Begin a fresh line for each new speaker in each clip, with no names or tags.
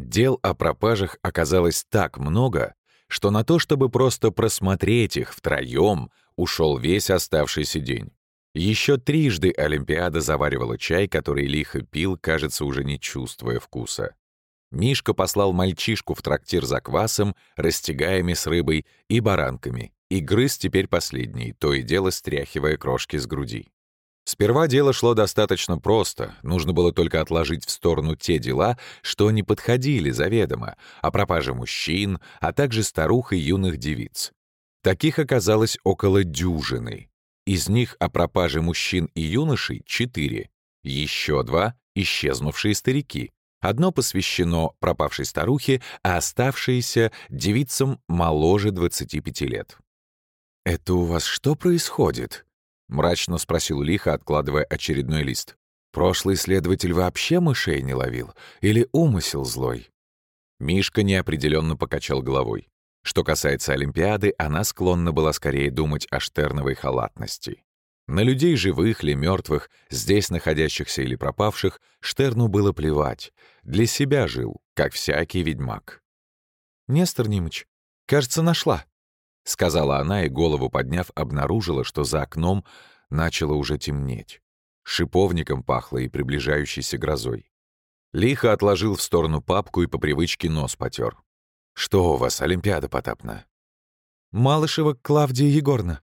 Дел о пропажах оказалось так много, что на то, чтобы просто просмотреть их втроем, ушел весь оставшийся день. Еще трижды Олимпиада заваривала чай, который лихо пил, кажется, уже не чувствуя вкуса. Мишка послал мальчишку в трактир за квасом, растягаями с рыбой и баранками, и грыз теперь последний, то и дело стряхивая крошки с груди. Сперва дело шло достаточно просто, нужно было только отложить в сторону те дела, что не подходили заведомо, о пропаже мужчин, а также старух и юных девиц. Таких оказалось около дюжины. Из них о пропаже мужчин и юношей 4, еще 2 — исчезнувшие старики. Одно посвящено пропавшей старухе, а оставшиеся — девицам моложе 25 лет. «Это у вас что происходит?» — мрачно спросил лихо, откладывая очередной лист. «Прошлый следователь вообще мышей не ловил? Или умысел злой?» Мишка неопределенно покачал головой. Что касается Олимпиады, она склонна была скорее думать о штерновой халатности. На людей живых или мертвых, здесь находящихся или пропавших, Штерну было плевать. Для себя жил, как всякий ведьмак. «Нестор Нимыч, кажется, нашла», — сказала она и, голову подняв, обнаружила, что за окном начало уже темнеть. Шиповником пахло и приближающейся грозой. Лихо отложил в сторону папку и по привычке нос потер. «Что у вас, Олимпиада Потапна?»
«Малышева Клавдия Егоровна.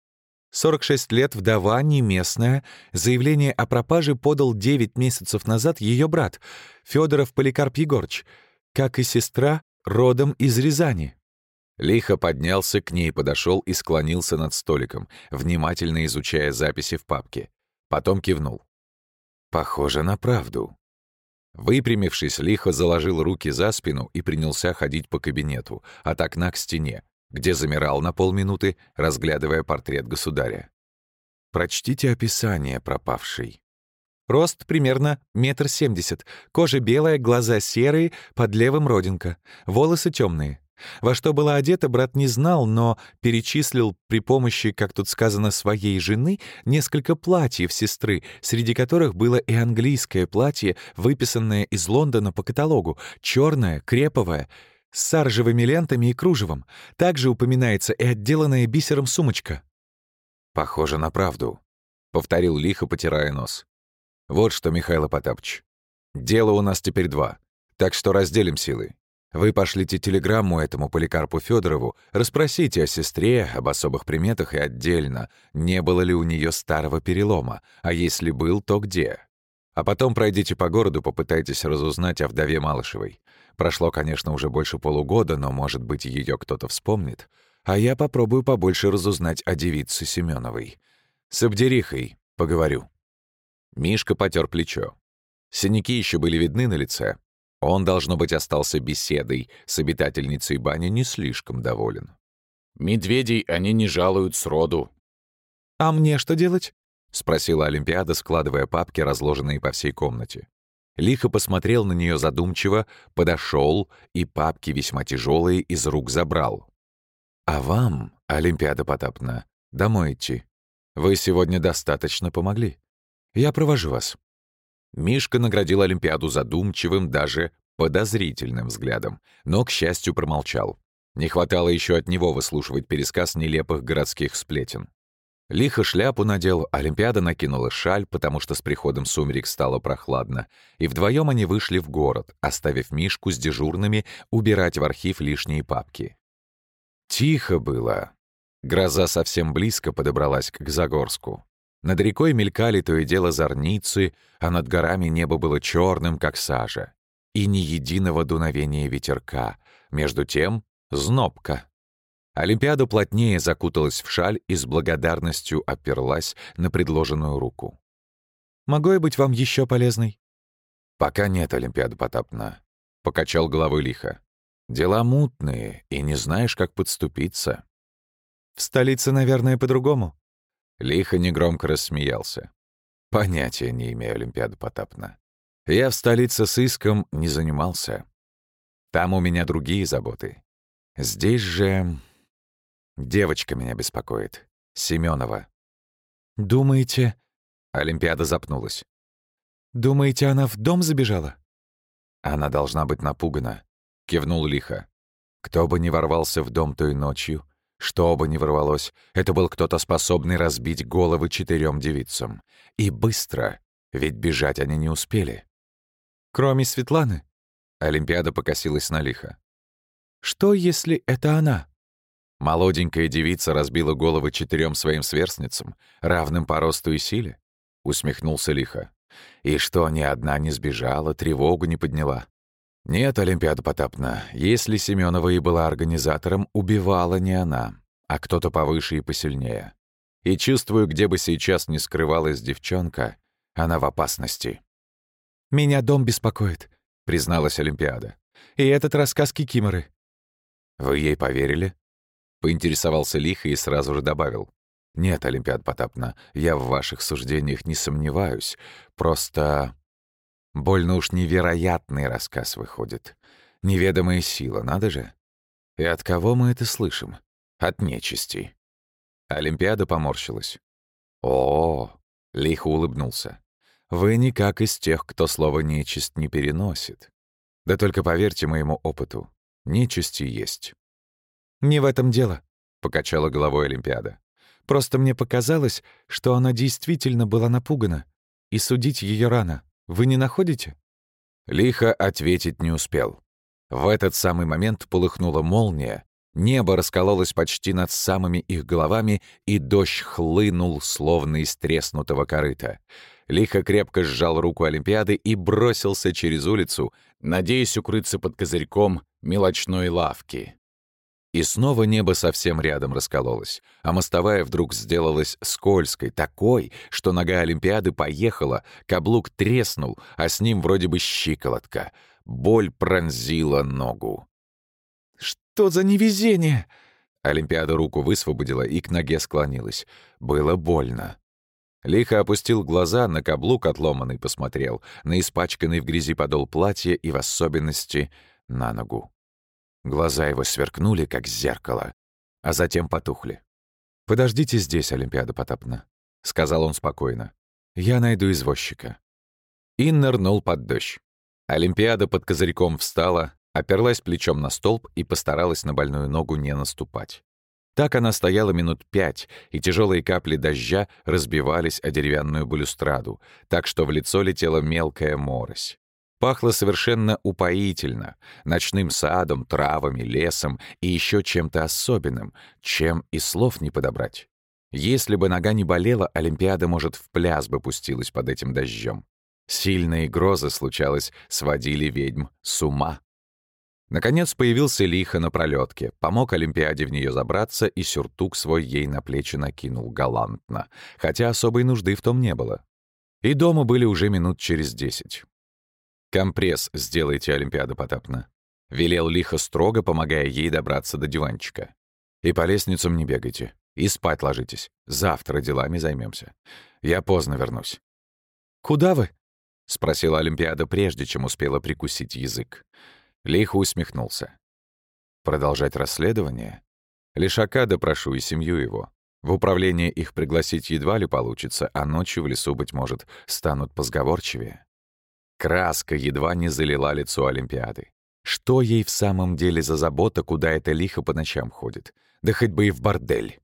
46 лет, вдова, не местная. Заявление о пропаже подал 9 месяцев назад ее брат, Федоров Поликарп Егорыч, как и сестра, родом из Рязани».
Лихо поднялся, к ней подошел и склонился над столиком, внимательно изучая записи в папке. Потом кивнул. «Похоже на правду». Выпрямившись, лихо заложил руки за спину и принялся ходить по кабинету, от окна к стене, где замирал на полминуты, разглядывая портрет государя. «Прочтите описание пропавшей».
Рост примерно 1,70 м, кожа белая, глаза серые, под левым родинка, волосы темные. Во что была одета, брат не знал, но перечислил при помощи, как тут сказано, своей жены несколько платьев сестры, среди которых было и английское платье, выписанное из Лондона по каталогу, черное, креповое, с саржевыми лентами и кружевом. Также упоминается и отделанная бисером сумочка.
«Похоже на правду», — повторил лихо, потирая нос. «Вот что, Михаил Потапыч, дело у нас теперь 2, так что разделим силы. Вы пошлите телеграмму этому Поликарпу Федорову, расспросите о сестре, об особых приметах и отдельно, не было ли у нее старого перелома, а если был, то где. А потом пройдите по городу, попытайтесь разузнать о вдове Малышевой. Прошло, конечно, уже больше полугода, но, может быть, ее кто-то вспомнит. А я попробую побольше разузнать о девице Семеновой. С Абдерихой поговорю». Мишка потер плечо. Синяки еще были видны на лице. Он, должно быть, остался беседой с обитательницей бани не слишком доволен. «Медведей они не жалуют сроду».
«А мне что делать?»
— спросила Олимпиада, складывая папки, разложенные по всей комнате. Лихо посмотрел на нее задумчиво, подошел и папки весьма тяжелые из рук забрал. «А вам, Олимпиада Потапна, домой идти. Вы сегодня достаточно помогли. Я провожу вас». Мишка наградил Олимпиаду задумчивым, даже подозрительным взглядом, но, к счастью, промолчал. Не хватало еще от него выслушивать пересказ нелепых городских сплетен. Лихо шляпу надел, Олимпиада накинула шаль, потому что с приходом сумерек стало прохладно, и вдвоем они вышли в город, оставив Мишку с дежурными убирать в архив лишние папки. Тихо было. Гроза совсем близко подобралась к Загорску. Над рекой мелькали то и дело зорницы, а над горами небо было черным, как сажа. И ни единого дуновения ветерка. Между тем — знобка. Олимпиада плотнее закуталась в шаль и с благодарностью оперлась на предложенную руку.
«Могу я быть вам еще полезной?»
«Пока нет, Олимпиада Потапна», — покачал головой лихо. «Дела мутные, и не знаешь, как подступиться».
«В столице, наверное, по-другому».
Лихо негромко рассмеялся. «Понятия не имею, Олимпиада Потапна. Я в столице сыском не занимался. Там у меня другие заботы. Здесь же... девочка меня беспокоит. Семенова».
«Думаете...»
— Олимпиада запнулась.
«Думаете, она в дом забежала?»
Она должна быть напугана. — кивнул Лиха. «Кто бы ни ворвался в дом той ночью, что бы ни ворвалось, это был кто-то, способный разбить головы 4 девицам. И быстро, ведь бежать они не успели».
«Кроме Светланы?»
Олимпиада покосилась на Лиха.
«Что, если это она?»
«Молоденькая девица разбила головы 4 своим сверстницам, равным по росту и силе?» — усмехнулся Лиха. «И что, ни одна не сбежала, тревогу не подняла?» «Нет, Олимпиада Потапна, если Семёнова и была организатором, убивала не она, а кто-то повыше и посильнее. И чувствую, где бы сейчас ни скрывалась девчонка, она в опасности».
«Меня дом беспокоит»,
— призналась Олимпиада.
«И этот рассказ Кикиморы».
«Вы ей поверили?» — поинтересовался Лиха и сразу же добавил. «Нет, Олимпиада Потапна, я в ваших суждениях не сомневаюсь. Просто больно уж невероятный рассказ выходит. Неведомая сила, надо же. И от кого мы это слышим? От нечисти». Олимпиада поморщилась. «О!» — Лиха улыбнулся. «Вы никак из тех, кто слово «нечисть» не переносит. Да только поверьте моему опыту, нечисти есть».
«Не в этом дело»,
— покачала головой Олимпиада.
«Просто мне показалось, что она действительно была напугана, и судить ее рано. Вы не находите?»
Лиха ответить не успел. В этот самый момент полыхнула молния, небо раскололось почти над самыми их головами, и дождь хлынул, словно из треснутого корыта. Лиха крепко сжал руку Олимпиады и бросился через улицу, надеясь укрыться под козырьком мелочной лавки. И снова небо совсем рядом раскололось, а мостовая вдруг сделалась скользкой, такой, что нога Олимпиады поехала, каблук треснул, а с ним вроде бы щиколотка. Боль пронзила ногу.
«Что за невезение?»
Олимпиада руку высвободила и к ноге склонилась. Было больно. Лиха опустил глаза, на каблук отломанный посмотрел, на испачканный в грязи подол платья и в особенности на ногу. Глаза его сверкнули, как зеркало, а затем потухли. «Подождите здесь, Олимпиада Потапна», — сказал он спокойно. «Я найду извозчика». И нырнул под дождь. Олимпиада под козырьком встала, оперлась плечом на столб и постаралась на больную ногу не наступать. Так она стояла минут 5, и тяжелые капли дождя разбивались о деревянную балюстраду, так что в лицо летела мелкая морось. Пахло совершенно упоительно, ночным садом, травами, лесом и еще чем-то особенным, чем и слов не подобрать. Если бы нога не болела, Олимпиада, может, в пляс бы пустилась под этим дождем. Сильные грозы, случалось, сводили ведьм с ума. Наконец появился Лиха на пролетке, помог Олимпиаде в нее забраться и сюртук свой ей на плечи накинул галантно, хотя особой нужды в том не было. И дома были уже минут через 10. «Компресс сделайте, Олимпиада Потапна», — велел Лиха строго, помогая ей добраться до диванчика. «И по лестницам не бегайте, и спать ложитесь. Завтра делами займемся. Я поздно вернусь».
«Куда вы?»
— спросила Олимпиада, прежде чем успела прикусить язык. Лиха усмехнулся. «Продолжать расследование? Лишака допрошу и семью его. В управление их пригласить едва ли получится, а ночью в лесу, быть может, станут позговорчивее». Краска едва не залила лицо Олимпиады. Что ей в самом деле за забота, куда это Лиха по ночам ходит? Да хоть бы и в бордель.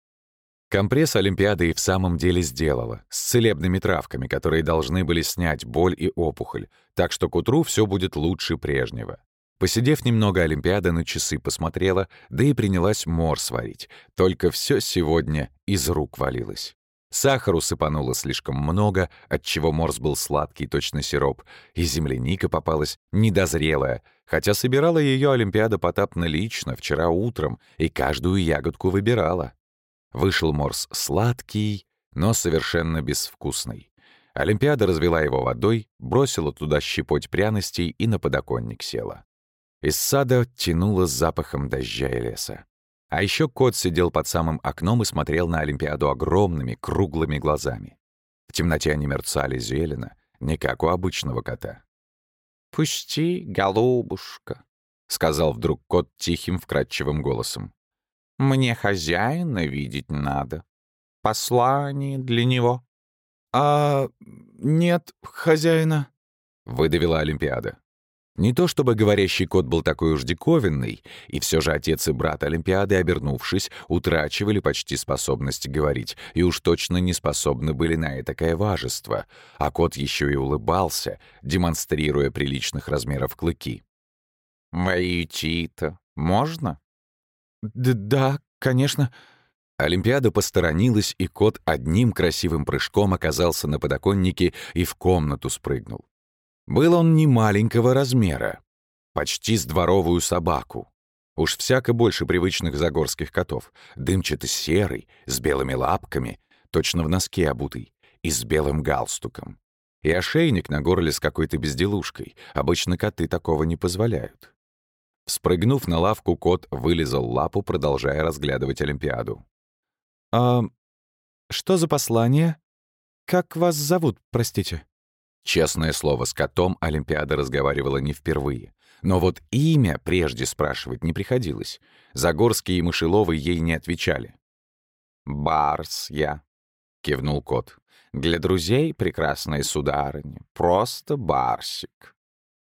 Компресс Олимпиада и в самом деле сделала, с целебными травками, которые должны были снять боль и опухоль, так что к утру все будет лучше прежнего. Посидев немного, Олимпиада на часы посмотрела, да и принялась морс варить, только все сегодня из рук валилось. Сахару сыпануло слишком много, отчего морс был сладкий, точно сироп, и земляника попалась недозрелая, хотя собирала ее Олимпиада Потапна лично вчера утром и каждую ягодку выбирала. Вышел морс сладкий, но совершенно безвкусный. Олимпиада развела его водой, бросила туда щепоть пряностей и на подоконник села. Из сада тянуло запахом дождя и леса. А еще кот сидел под самым окном и смотрел на Олимпиаду огромными, круглыми глазами. В темноте они мерцали зелено, не как у обычного кота. «Пусти, голубушка», — сказал вдруг кот тихим, вкрадчивым голосом. «Мне хозяина видеть надо. Послание для него».
«А нет хозяина»,
— выдавила Олимпиада. Не то чтобы говорящий кот был такой уж диковинный, и все же отец и брат Олимпиады, обернувшись, утрачивали почти способность говорить, и уж точно не способны были на этакое важество, а кот еще и улыбался, демонстрируя приличных размеров клыки. «Войти-то можно?»
Да, конечно».
Олимпиада посторонилась, и кот одним красивым прыжком оказался на подоконнике и в комнату спрыгнул. Был он не маленького размера, почти с дворовую собаку. Уж всяко больше привычных загорских котов, дымчато-серый, с белыми лапками, точно в носке обутый, и с белым галстуком. И ошейник на горле с какой-то безделушкой. Обычно коты такого не позволяют. Спрыгнув на лавку, кот вылизал лапу, продолжая разглядывать Олимпиаду.
«А что за послание? Как вас зовут, простите?»
Честное слово, с котом Олимпиада разговаривала не впервые. Но вот имя прежде спрашивать не приходилось. Загорские и Мышеловы ей не отвечали. «Барс я», — кивнул кот. «Для друзей прекрасная сударыня. Просто барсик».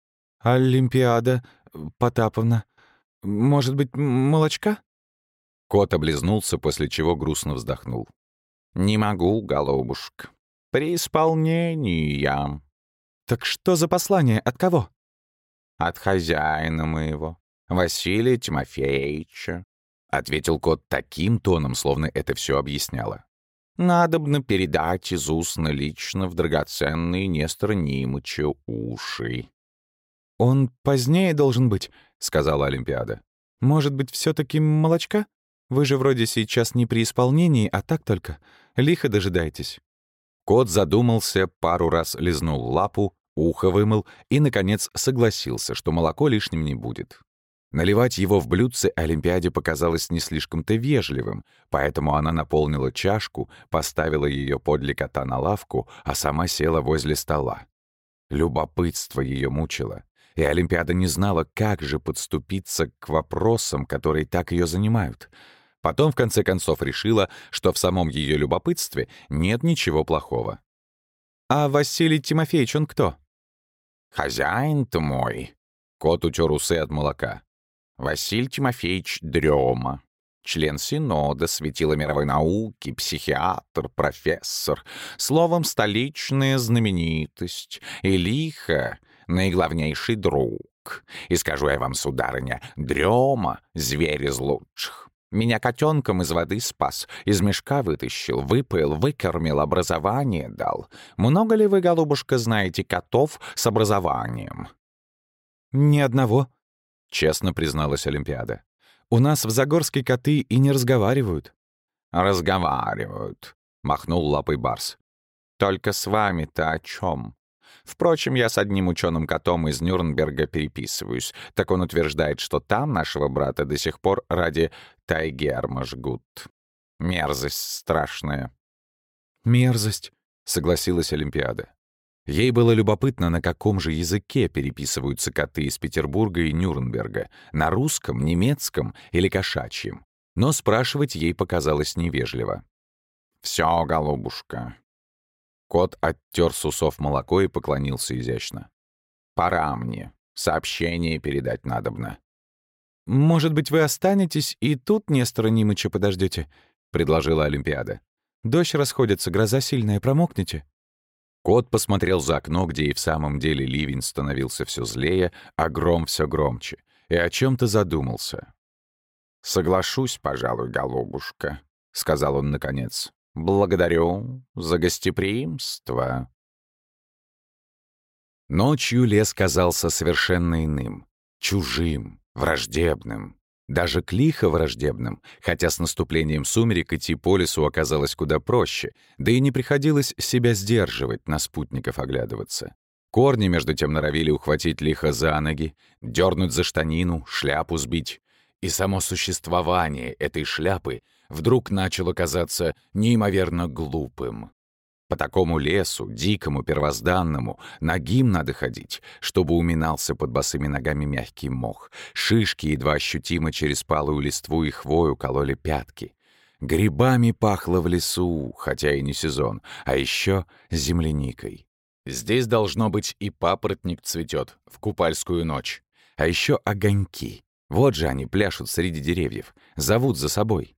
«Олимпиада Потаповна. Может быть, молочка?»
Кот облизнулся, после чего грустно вздохнул. «Не могу, голубушка. При исполнении я».
«Так что за послание? От кого?»
«От хозяина моего, Василия Тимофеевича», — ответил кот таким тоном, словно это все объясняло. «Надобно передать из устно лично в драгоценные Нестора Нимыча уши».
«Он позднее должен быть», — сказала Олимпиада. «Может быть, все-таки молочка? Вы же вроде сейчас не при исполнении, а так только. Лихо дожидаетесь».
Кот задумался, пару раз лизнул лапу, ухо вымыл и, наконец, согласился, что молоко лишним не будет. Наливать его в блюдце Олимпиаде показалось не слишком-то вежливым, поэтому она наполнила чашку, поставила ее подле кота на лавку, а сама села возле стола. Любопытство ее мучило, и Олимпиада не знала, как же подступиться к вопросам, которые так ее занимают. Потом, в конце концов, решила, что в самом ее любопытстве нет ничего плохого.
«А Василий Тимофеевич, он кто?»
«Хозяин-то мой!» Кот утер усы от молока. «Василий Тимофеевич Дрема. Член Синода, светила мировой науки, психиатр, профессор. Словом, столичная знаменитость. И лихо наиглавнейший друг. И скажу я вам, сударыня, Дрема — зверь из лучших. Меня котенком из воды спас, из мешка вытащил, выпоил, выкормил, образование дал. Много ли вы, голубушка, знаете котов с образованием?»
«Ни одного», — честно призналась Олимпиада. «У нас в Загорске коты и не разговаривают».
«Разговаривают», — махнул лапой барс. «Только с вами-то о чем? Впрочем, я с одним ученым-котом из Нюрнберга переписываюсь, так он утверждает, что там нашего брата до сих пор ради тайгерма жгут. Мерзость страшная».
«Мерзость»,
— согласилась Олимпиада. Ей было любопытно, на каком же языке переписываются коты из Петербурга и Нюрнберга, на русском, немецком или кошачьем. Но спрашивать ей показалось невежливо. «Все, голубушка». Кот оттер с усов молоко и поклонился изящно. «Пора мне. Сообщение передать надобно».
«Может быть, вы останетесь и тут Нестора Нимыча подождете?» — предложила Олимпиада. «Дождь расходится, гроза сильная, промокнете».
Кот посмотрел за окно, где и в самом деле ливень становился все злее, а гром все громче, и о чем-то задумался. «Соглашусь, пожалуй, голубушка», — сказал он наконец. «Благодарю за гостеприимство». Ночью лес казался совершенно иным, чужим, враждебным. Даже лихо враждебным, хотя с наступлением сумерек идти по лесу оказалось куда проще, да и не приходилось себя сдерживать, на спутников оглядываться. Корни, между тем, норовили ухватить лихо за ноги, дернуть за штанину, шляпу сбить. И само существование этой шляпы вдруг начало казаться неимоверно глупым. По такому лесу, дикому, первозданному, нагим надо ходить, чтобы уминался под босыми ногами мягкий мох. Шишки, едва ощутимо через палую листву и хвою, кололи пятки. Грибами пахло в лесу, хотя и не сезон, а еще земляникой. Здесь должно быть и папоротник цветет в купальскую ночь. А еще огоньки. Вот же они пляшут среди деревьев, зовут за собой.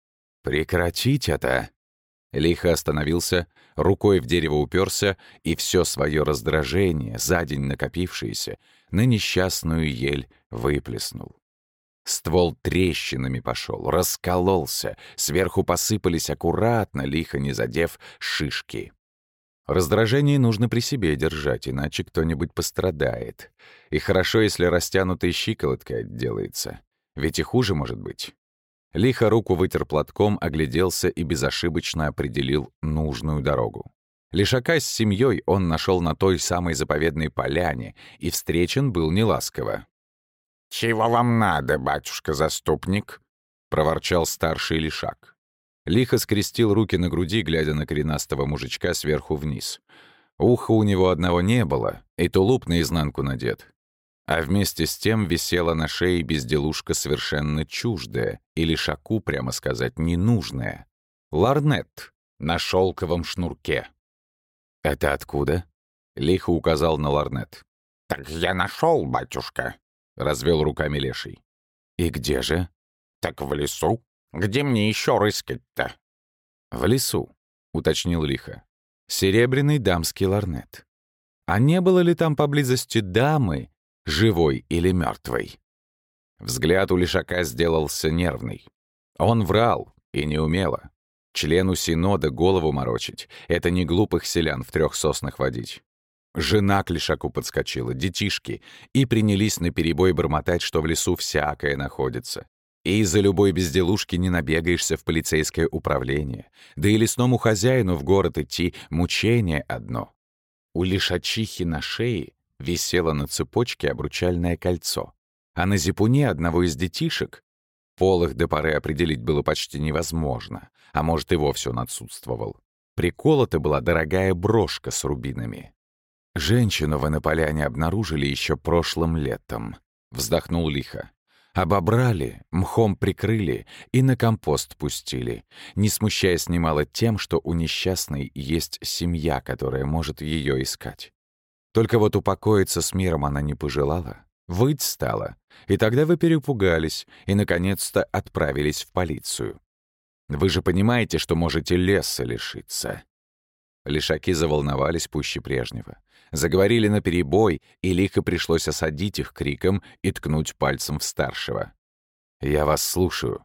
«Прекратить это!» Лихо остановился, рукой в дерево уперся и все свое раздражение, за день накопившееся, на несчастную ель выплеснул. Ствол трещинами пошел, раскололся, сверху посыпались аккуратно, лихо не задев шишки. Раздражение нужно при себе держать, иначе кто-нибудь пострадает. И хорошо, если растянутой щиколоткой отделается. Ведь и хуже может быть. Лихо руку вытер платком, огляделся и безошибочно определил нужную дорогу. Лишака с семьей он нашел на той самой заповедной поляне и встречен был неласково. «Чего вам надо, батюшка-заступник?» — проворчал старший лишак. Лихо скрестил руки на груди, глядя на коренастого мужичка сверху вниз. Уха у него одного не было, и тулуп наизнанку надет. А вместе с тем висела на шее безделушка совершенно чуждая, и лишаку, прямо сказать, ненужная. Ларнет на шелковом шнурке. «Это откуда?» — лихо указал на ларнет. «Так я нашел, батюшка», — развел руками леший. «И где же?» «Так в лесу. Где мне еще рыскать-то?» «В лесу», — уточнил лихо. «Серебряный дамский ларнет. А не было ли там поблизости дамы, живой или мертвой?» Взгляд у лишака сделался нервный. Он врал, и неумело. Члену синода голову морочить — это не глупых селян в 3 соснах водить. Жена к лишаку подскочила, детишки, и принялись наперебой бормотать, что в лесу всякое находится. И из-за любой безделушки не набегаешься в полицейское управление. Да и лесному хозяину в город идти — мучение одно. У лишачихи на шее висело на цепочке обручальное кольцо, а на зипуне одного из детишек пол их до поры определить было почти невозможно, а может и вовсе он отсутствовал. Приколота была дорогая брошка с рубинами. «Женщину вы на поляне обнаружили еще прошлым летом», — вздохнул лихо. «Обобрали, мхом прикрыли и на компост пустили, не смущаясь немало тем, что у несчастной есть семья, которая может ее искать. Только вот упокоиться с миром она не пожелала, выть стала, и тогда вы перепугались и, наконец-то, отправились в полицию. Вы же понимаете, что можете леса лишиться». Лишаки заволновались пуще прежнего. Заговорили наперебой, и лихо пришлось осадить их криком и ткнуть пальцем в старшего. «Я вас слушаю».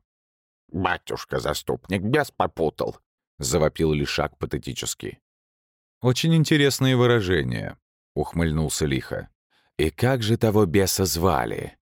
«Батюшка-заступник бес попутал», — завопил лишак патетически. «Очень интересные выражения», — ухмыльнулся лихо. «И как же того беса звали?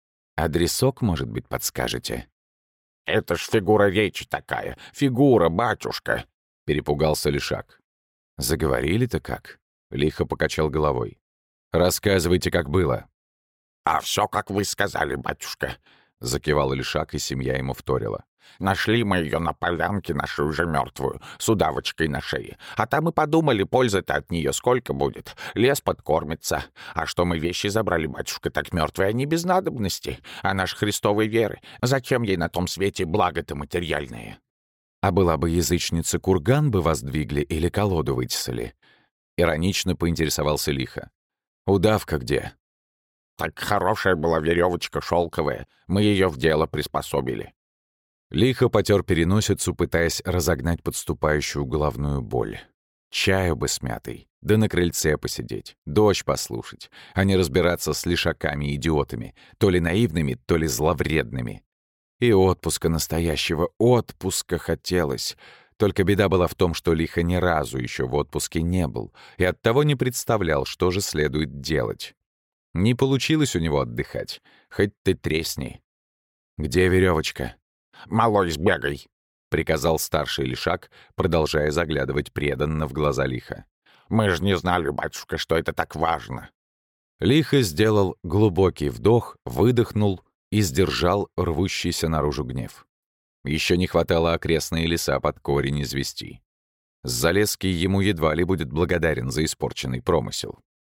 Адресок, может быть, подскажете?» «Это ж фигура речи такая, фигура, батюшка», — перепугался лишак. «Заговорили-то как?» — лихо покачал головой. «Рассказывайте, как было». «А все, как вы сказали, батюшка», — закивал лишак, и семья ему вторила. «Нашли мы ее на полянке, нашу уже мертвую, с удавочкой на шее. А там и подумали, пользы-то от нее сколько будет. Лес подкормится. А что мы вещи забрали, батюшка, так мертвые они без надобности. А наш Христовой веры, зачем ей на том свете благо-то материальное?» «А была бы язычница, курган бы воздвигли или колоду вытесали?» Иронично поинтересовался лихо. «Удавка где?» «Так хорошая была веревочка шелковая. Мы ее в дело приспособили». Лихо потер переносицу, пытаясь разогнать подступающую головную боль. Чаю бы с мятой, да на крыльце посидеть, дождь послушать, а не разбираться с лишаками-идиотами, то ли наивными, то ли зловредными. И отпуска настоящего, отпуска хотелось. Только беда была в том, что лихо ни разу еще в отпуске не был и оттого не представлял, что же следует делать. Не получилось у него отдыхать, хоть ты тресни. «Где веревочка?» «Малой, сбегай», — приказал старший лишак, продолжая заглядывать преданно в глаза лихо. «Мы же не знали, батюшка, что это так важно». Лихо сделал глубокий вдох, выдохнул и сдержал рвущийся наружу гнев. Еще не хватало окрестные леса под корень извести. Залесский ему едва ли будет благодарен за испорченный промысел.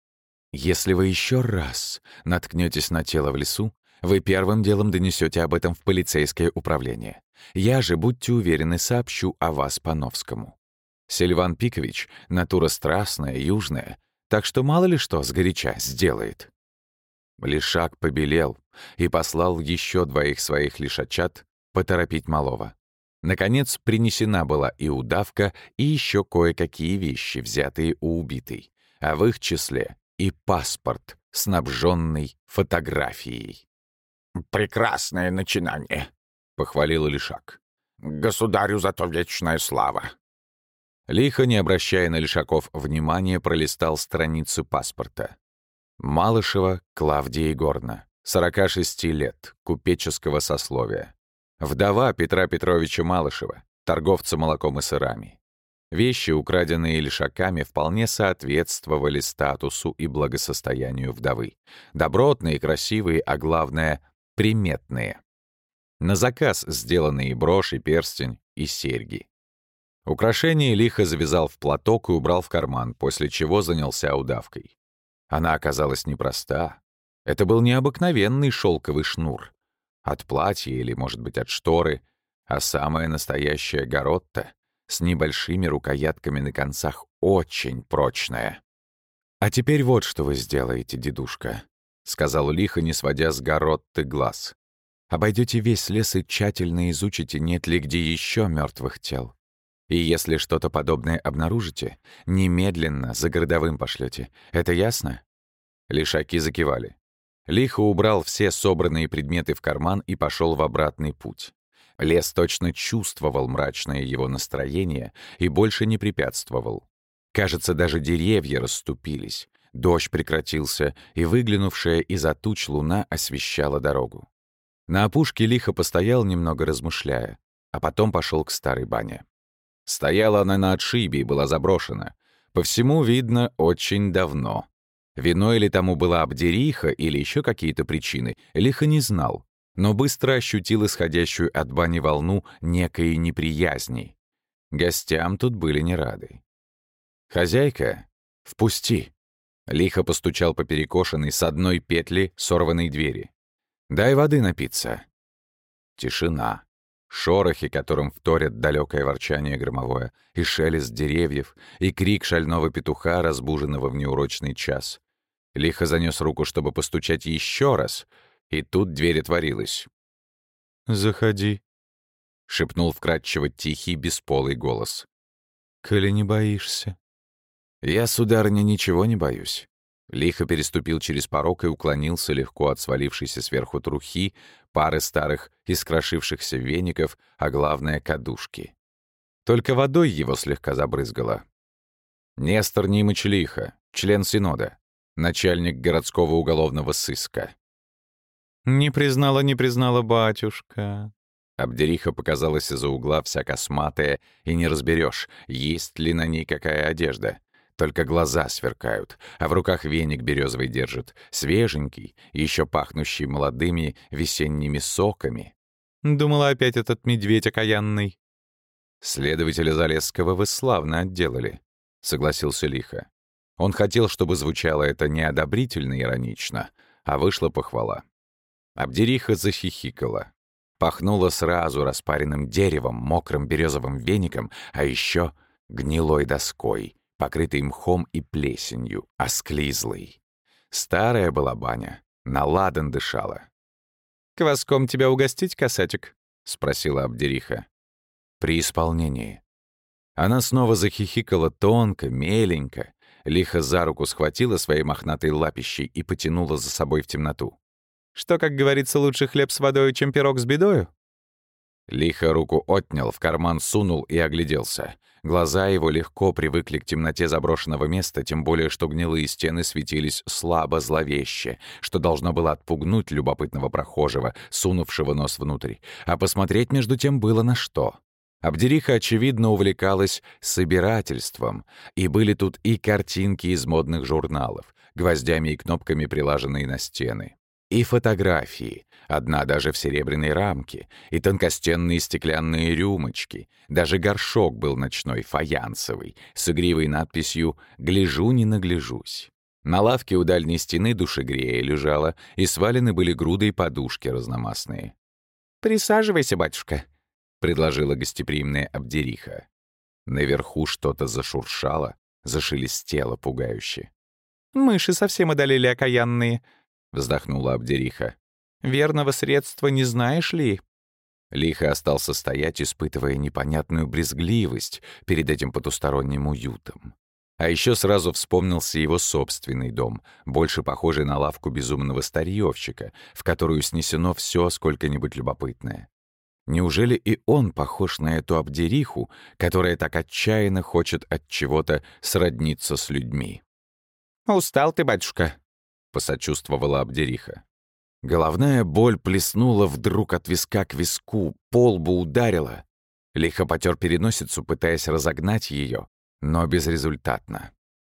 «Если вы еще раз наткнетесь на тело в лесу, вы первым делом донесете об этом в полицейское управление. Я же, будьте уверены, сообщу о вас Пановскому. Сильван Пикович — натура страстная, южная, так что мало ли что сгоряча сделает». Лишак побелел и послал еще 2 своих лишачат поторопить малого. Наконец принесена была и удавка, и еще кое-какие вещи, взятые у убитой, а в их числе и паспорт, снабженный фотографией.
«Прекрасное начинание», — похвалил Лишак. «Государю зато вечная слава».
Лихо, не обращая на Лишаков внимания, пролистал страницу паспорта. Малышева Клавдия Егоровна, 46 лет, купеческого сословия. Вдова Петра Петровича Малышева, торговца молоком и сырами. Вещи, украденные Лишаками, вполне соответствовали статусу и благосостоянию вдовы. Добротные, красивые, а главное — приметные. На заказ сделанные брошь и перстень, и серьги. Украшение лихо завязал в платок и убрал в карман, после чего занялся удавкой. Она оказалась непроста. Это был необыкновенный шелковый шнур. От платья или, может быть, от шторы, а самая настоящая гаротта с небольшими рукоятками на концах, очень прочная. «А теперь вот что вы сделаете, дедушка», — сказал лихо, не сводя с гаротты глаз. «Обойдете весь лес и тщательно изучите, нет ли где еще мертвых тел. И если что-то подобное обнаружите, немедленно за городовым пошлете. Это ясно?» Лишаки закивали. Лихо убрал все собранные предметы в карман и пошел в обратный путь. Лес точно чувствовал мрачное его настроение и больше не препятствовал. Кажется, даже деревья расступились, дождь прекратился, и выглянувшая из-за туч луна освещала дорогу. На опушке лихо постоял, немного размышляя, а потом пошел к старой бане. Стояла она на отшибе и была заброшена. По всему видно, очень давно. Виной ли тому была обдериха или еще какие-то причины, лихо не знал, но быстро ощутил исходящую от бани волну некой неприязни. Гостям тут были не рады. «Хозяйка, впусти!» Лихо постучал по перекошенной с одной петли сорванной двери. «Дай воды напиться». Тишина. Шорохи, которым вторят далекое ворчание громовое, и шелест деревьев, и крик шального петуха, разбуженного в неурочный час. Лихо занес руку, чтобы постучать еще раз, и тут дверь отворилась.
«Заходи», —
шепнул вкрадчиво тихий, бесполый голос.
«Коли не боишься».
«Я, сударыня, ничего не боюсь». Лихо переступил через порог и уклонился легко от свалившейся сверху трухи, пары старых искрошившихся веников, а главное — кадушки. Только водой его слегка забрызгало. Нестор Нимыч Лихо, член Синода, начальник городского уголовного сыска.
«Не признала, батюшка».
Абдериха показалась из-за угла вся косматая, и не разберешь, есть ли на ней какая одежда. Только глаза сверкают, а в руках веник березовый держит, свеженький, еще пахнущий молодыми весенними соками.
Думала, опять этот медведь окаянный.
«Следователя Залесского вы славно отделали», — согласился лихо. Он хотел, чтобы звучало это неодобрительно иронично, а вышла похвала. Абдериха захихикала. Пахнуло сразу распаренным деревом, мокрым березовым веником, а еще гнилой доской, покрытой мхом и плесенью, осклизлой. Старая была баня, на ладан дышала.
«Кваском тебя угостить, касатик?»
— спросила Абдериха. «При исполнении». Она снова захихикала тонко, меленько, лихо за руку схватила своей мохнатой лапищей и потянула за собой в темноту.
«Что, как говорится, лучше хлеб с водой, чем пирог с бедою?»
Лихо руку отнял, в карман сунул и огляделся. Глаза его легко привыкли к темноте заброшенного места, тем более что гнилые стены светились слабо зловеще, что должно было отпугнуть любопытного прохожего, сунувшего нос внутрь. А посмотреть между тем было на что. Абдериха, очевидно, увлекалась собирательством, и были тут и картинки из модных журналов, гвоздями и кнопками прилаженные на стены. И фотографии, одна даже в серебряной рамке, и тонкостенные стеклянные рюмочки. Даже горшок был ночной, фаянсовый, с игривой надписью «Гляжу, не нагляжусь». На лавке у дальней стены душегрея лежала, и свалены были груды и подушки разномастные.
«Присаживайся, батюшка»,
— предложила гостеприимная Абдериха. Наверху что-то зашуршало, зашелестело пугающе.
«Мыши совсем одолели окаянные», — вздохнула Абдериха. «Верного средства не знаешь ли?» Лиха остался стоять, испытывая непонятную брезгливость перед этим потусторонним уютом. А еще сразу вспомнился его собственный дом, больше похожий на лавку безумного старьевщика, в которую снесено все сколько-нибудь любопытное. Неужели и он похож на эту Абдериху, которая так отчаянно хочет от чего-то сродниться с людьми? «Устал ты, батюшка», — посочувствовала Абдериха. Головная боль плеснула вдруг от виска к виску, по лбу ударила. Лихо потер переносицу, пытаясь разогнать ее, но безрезультатно.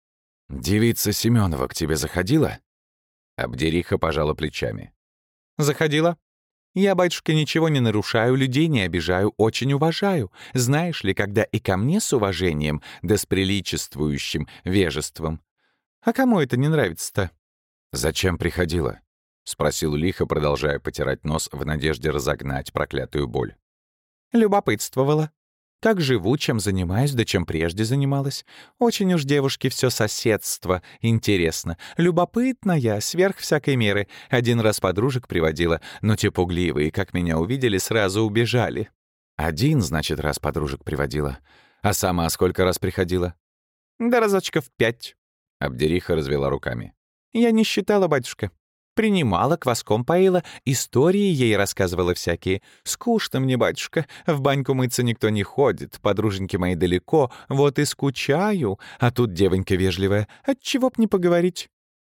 «Девица Семенова к тебе заходила?» Абдериха пожала плечами. «Заходила. Я, батюшка, ничего не нарушаю, людей не обижаю, очень уважаю. Знаешь ли, когда и ко мне с уважением, да с приличествующим вежеством. А кому это не нравится-то?» «Зачем приходила?» — спросил Лихо, продолжая потирать нос в надежде разогнать проклятую боль. «Любопытствовала. Как живу, чем занимаюсь, да чем прежде занималась. Очень уж девушке все соседство интересно. Любопытно я, сверх всякой меры. Один раз подружек приводила, но те пугливые, как меня увидели, сразу убежали». «Один, значит, раз подружек приводила. А сама сколько раз приходила?» «Да разочков 5». Абдериха развела руками. «Я не считала, батюшка. Принимала, кваском поила, истории ей рассказывала всякие. Скучно мне, батюшка, в баньку мыться никто не ходит, подруженьки мои далеко, вот и скучаю, а тут девонька вежливая, отчего б не поговорить?»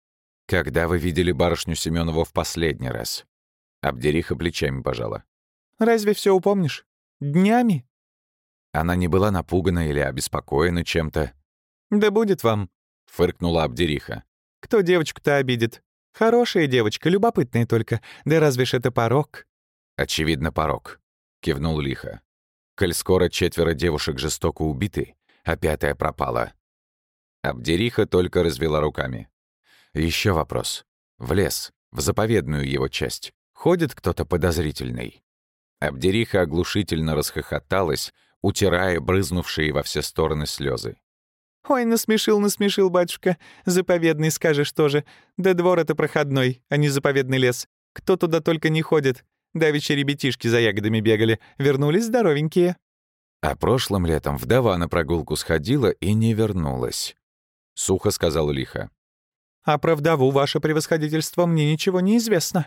«Когда вы видели барышню Семенову в последний раз?» Абдериха плечами пожала. «Разве все упомнишь? Днями?» Она не была напугана или обеспокоена чем-то. «Да будет вам», — фыркнула Абдериха. «Кто девочку-то обидит? Хорошая девочка, любопытная только. Да разве ж это порок?» «Очевидно, порок», — кивнул Лихо. «Коль скоро 4 девушек жестоко убиты, а 5-я пропала». Абдериха только развела руками. Еще вопрос. В лес, в заповедную его часть, ходит кто-то подозрительный?» Абдериха оглушительно расхохоталась, утирая брызнувшие во все стороны слезы. «Ой, насмешил, батюшка. Заповедный, скажешь тоже. Да двор это проходной, а не заповедный лес. Кто туда только не ходит. Давеча ребятишки за ягодами бегали. Вернулись здоровенькие». «А прошлым летом вдова на прогулку сходила и не вернулась», — сухо сказал Лихо. «А про вдову, ваше превосходительство, мне ничего не известно».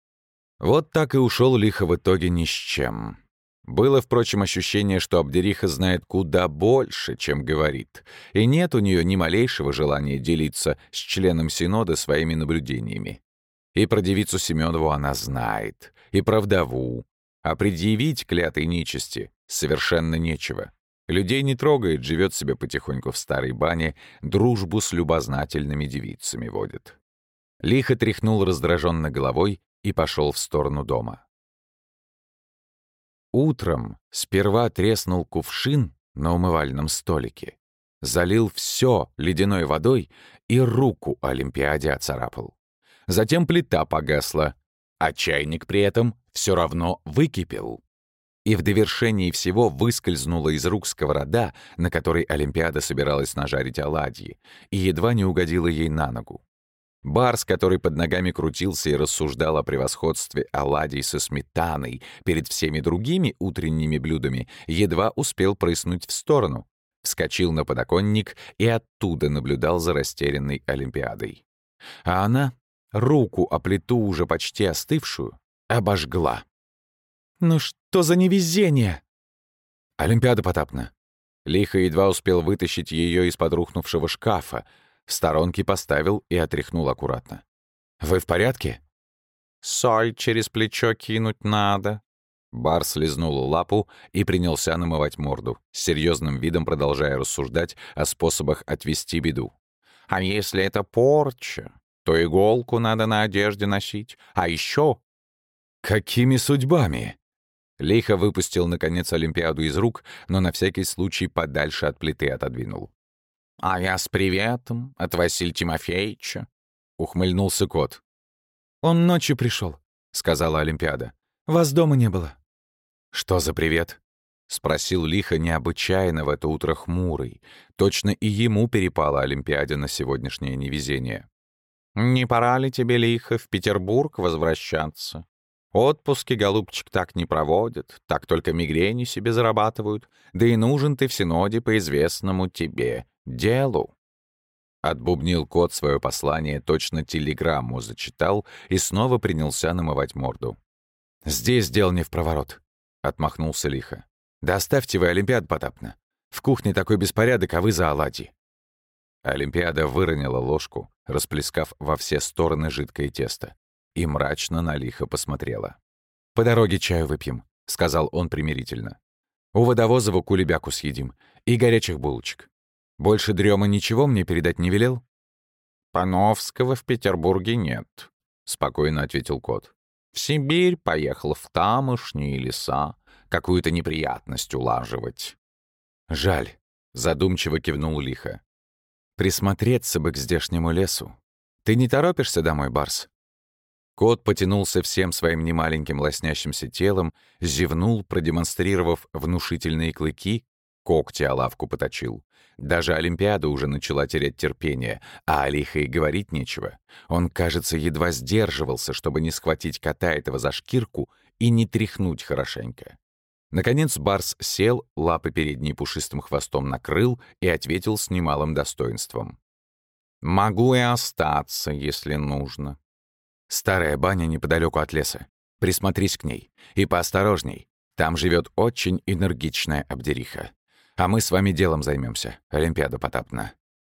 Вот так и ушел Лихо в итоге ни с чем. Было, впрочем, ощущение, что Абдериха знает куда больше, чем говорит, и нет у нее ни малейшего желания делиться с членом Синода своими наблюдениями. И про девицу Семенову она знает, и про вдову, а предъявить клятой нечисти совершенно нечего. Людей не трогает, живет себе потихоньку в старой бане, дружбу с любознательными девицами водит. Лихо тряхнул раздраженно головой и пошел в сторону дома. Утром сперва треснул кувшин на умывальном столике, залил все ледяной водой и руку Олимпиаде оцарапал. Затем плита погасла, а чайник при этом все равно выкипел. И в довершении всего выскользнула из рук сковорода, на которой Олимпиада собиралась нажарить оладьи, и едва не угодила ей на ногу. Барс, который под ногами крутился и рассуждал о превосходстве оладий со сметаной перед всеми другими утренними блюдами, едва успел прыснуть в сторону, вскочил на подоконник и оттуда наблюдал за растерянной Олимпиадой. А она руку о плиту, уже почти остывшую, обожгла. «Ну что за невезение?» Олимпиада Потапна. Лихо едва успел вытащить ее из-под рухнувшего шкафа, в сторонке поставил и отряхнул аккуратно. «Вы в порядке?» «Соль через плечо кинуть надо». Барс слезнул лапу и принялся намывать морду, с серьезным видом продолжая рассуждать о способах отвести беду. «А если это порча, то иголку надо на одежде носить. А еще...» «Какими судьбами?» Лихо выпустил, наконец, Олимпиаду из рук, но на всякий случай подальше от плиты отодвинул. «А я с приветом от Василия Тимофеевича», — ухмыльнулся кот. «Он ночью пришел», — сказала Олимпиада. «Вас дома не было». «Что за привет?»
— спросил Лиха необычайно в это утро хмурый. Точно и ему перепала Олимпиаде на сегодняшнее невезение. «Не пора ли тебе, Лиха, в Петербург возвращаться? Отпуски, голубчик, так не проводят, так только мигрени себе зарабатывают, да и нужен ты в Синоде по известному тебе делу». Отбубнил кот свое послание, точно телеграмму зачитал и снова принялся намывать морду. «Здесь дел не впроворот», — отмахнулся Лиха. «Да оставьте вы, Олимпиада Потапна. В кухне такой беспорядок, а вы за оладьи». Олимпиада выронила ложку, расплескав во все стороны жидкое тесто, и мрачно на Лиха посмотрела. «По дороге чаю выпьем», — сказал он примирительно. «У Водовозова кулебяку съедим и горячих булочек. Больше дрема ничего мне передать не велел?»
«Пановского в Петербурге нет», — спокойно ответил кот. «В Сибирь поехал в тамошние леса, какую-то неприятность улаживать».
«Жаль», — задумчиво кивнул Лиха. «Присмотреться бы к здешнему лесу. Ты не торопишься домой, Барс?» Кот потянулся всем своим немаленьким лоснящимся телом, зевнул, продемонстрировав внушительные клыки, когти о лавку поточил. Даже Олимпиада уже начала терять терпение, а о Лихе и говорить нечего. Он, кажется, едва сдерживался, чтобы не схватить кота этого за шкирку и не тряхнуть хорошенько. Наконец Барс сел, лапы передней пушистым хвостом накрыл и ответил с немалым достоинством.
«Могу и остаться, если нужно».
«Старая баня неподалеку от леса. Присмотрись к ней. И поосторожней. Там живет очень энергичная обдериха. А мы с вами делом займемся, Олимпиада Потапна».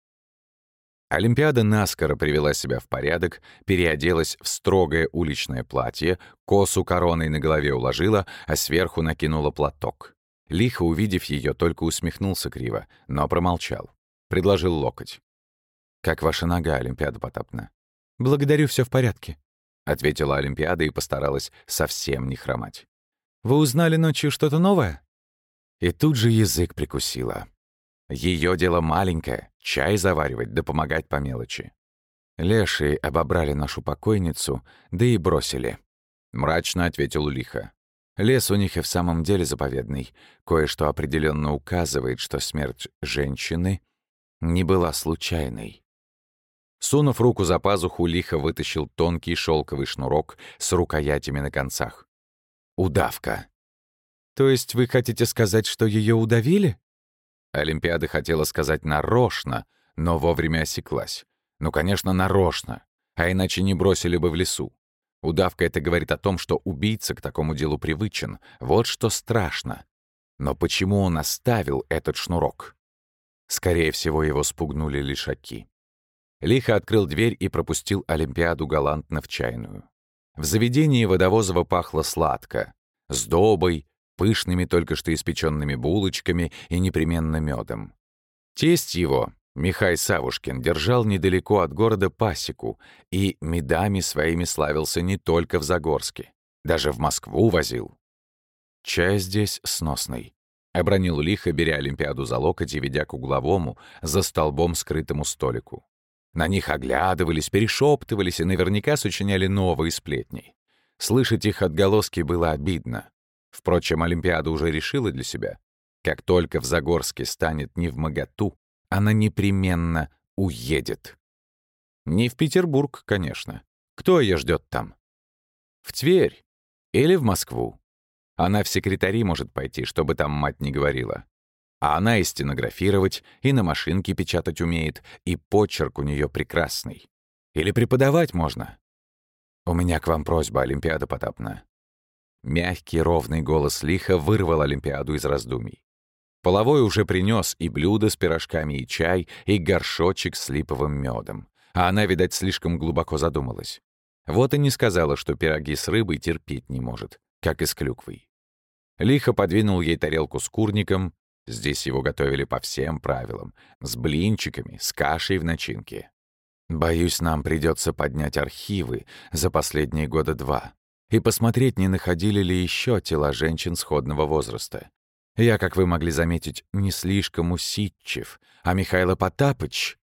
Олимпиада наскоро привела себя в порядок, переоделась в строгое уличное платье, косу короной на голове уложила, а сверху накинула платок. Лихо, увидев ее, только усмехнулся криво, но промолчал. Предложил локоть. «Как ваша нога, Олимпиада Потапна?» «Благодарю, все в порядке», — ответила Олимпиада и постаралась совсем не хромать. «Вы узнали ночью что-то новое?» И тут же язык прикусила. Ее дело маленькое — чай заваривать да помогать по мелочи. Лешие обобрали нашу покойницу, да и бросили. Мрачно ответил Лиха. Лес у них и в самом деле заповедный. Кое-что определенно указывает, что смерть женщины не была случайной. Сунув руку за пазуху, Лиха вытащил тонкий шелковый шнурок с рукоятями на концах. Удавка. «То есть вы хотите сказать, что ее удавили?» Олимпиада хотела сказать «нарочно», но вовремя осеклась. Ну, конечно, нарочно, а иначе не бросили бы в лесу. Удавка это говорит о том, что убийца к такому делу привычен. Вот что страшно. Но почему он оставил этот шнурок? Скорее всего, его спугнули лишаки. Лихо открыл дверь и пропустил Олимпиаду галантно в чайную. В заведении Водовозова пахло сладко, сдобой, пышными только что испеченными булочками и непременно медом. Тесть его, Михай Савушкин, держал недалеко от города пасеку и медами своими славился не только в Загорске, даже в Москву возил. «Чай здесь сносный», — обронил Лихо, беря Олимпиаду за локоть и ведя к угловому, за столбом скрытому столику. На них оглядывались, перешептывались и наверняка сочиняли новые сплетни. Слышать их отголоски было обидно. Впрочем, Олимпиада уже решила для себя. Как только в Загорске станет невмоготу, она непременно уедет. Не в Петербург, конечно. Кто ее ждет там? В Тверь или в Москву. Она в секретари может пойти, чтобы там мать не говорила. А она и стенографировать, и на машинке печатать умеет, и почерк у нее прекрасный. Или преподавать можно. У меня к вам просьба, Олимпиада Потапна. Мягкий, ровный голос Лиха вырвал Олимпиаду из раздумий. Половой уже принес и блюдо с пирожками, и чай, и горшочек с липовым медом. А она, видать, слишком глубоко задумалась. Вот и не сказала, что пироги с рыбой терпеть не может, как и с клюквой. Лихо подвинул ей тарелку с курником, здесь его готовили по всем правилам, с блинчиками, с кашей в начинке. Боюсь, нам придется поднять архивы за последние года 2 и посмотреть, не находили ли еще тела женщин сходного возраста. Я, как вы могли заметить, не слишком усидчив, а Михайло Потапыч...